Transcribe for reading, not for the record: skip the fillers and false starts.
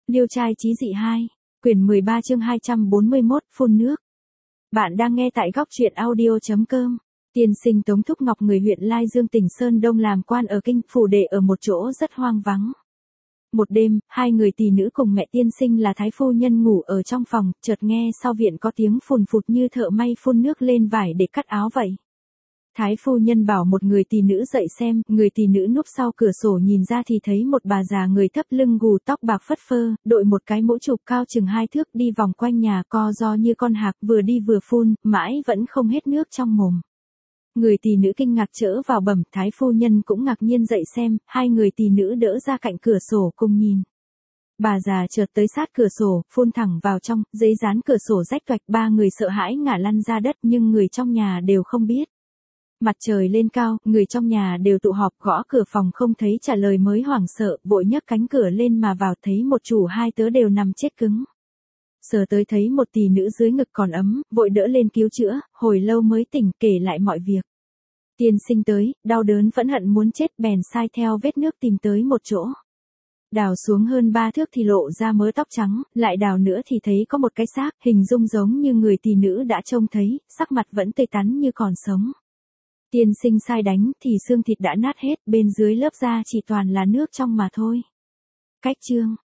Liêu trai chí dị 2, quyển 13 chương 241, phun nước. Bạn đang nghe tại góc truyện audio.com. Tiên sinh Tống Thúc Ngọc người huyện Lai Dương tỉnh Sơn Đông làm quan ở kinh phủ đệ ở một chỗ rất hoang vắng. Một đêm, hai người tỳ nữ cùng mẹ tiên sinh là thái phu nhân ngủ ở trong phòng, chợt nghe sau viện có tiếng phùn phụt như thợ may phun nước lên vải để cắt áo vậy. Thái phu nhân bảo một người tỳ nữ dậy xem, người tỳ nữ núp sau cửa sổ nhìn ra thì thấy một bà già người thấp lưng gù tóc bạc phất phơ, đội một cái mũ chụp cao chừng 2 thước đi vòng quanh nhà co ro như con hạc vừa đi vừa phun, mãi vẫn không hết nước trong mồm. Người tỳ nữ kinh ngạc chỡ vào bẩm, thái phu nhân cũng ngạc nhiên dậy xem, hai người tỳ nữ đỡ ra cạnh cửa sổ cùng nhìn. Bà già chợt tới sát cửa sổ, phun thẳng vào trong, giấy dán cửa sổ rách toạch, ba người sợ hãi ngả lăn ra đất nhưng người trong nhà đều không biết. Mặt trời lên cao, người trong nhà đều tụ họp, gõ cửa phòng không thấy trả lời mới hoảng sợ, vội nhấc cánh cửa lên mà vào thấy một chủ hai tớ đều nằm chết cứng. Sờ tới thấy một tỳ nữ dưới ngực còn ấm, vội đỡ lên cứu chữa, hồi lâu mới tỉnh kể lại mọi việc. Tiên sinh tới, đau đớn phẫn hận muốn chết bèn sai theo vết nước tìm tới một chỗ. Đào xuống hơn 3 thước thì lộ ra mớ tóc trắng, lại đào nữa thì thấy có một cái xác, hình dung giống như người tỳ nữ đã trông thấy, sắc mặt vẫn tươi tắn như còn sống. Tiên sinh sai đánh thì xương thịt đã nát hết, bên dưới lớp da chỉ toàn là nước trong mà thôi. Cách chương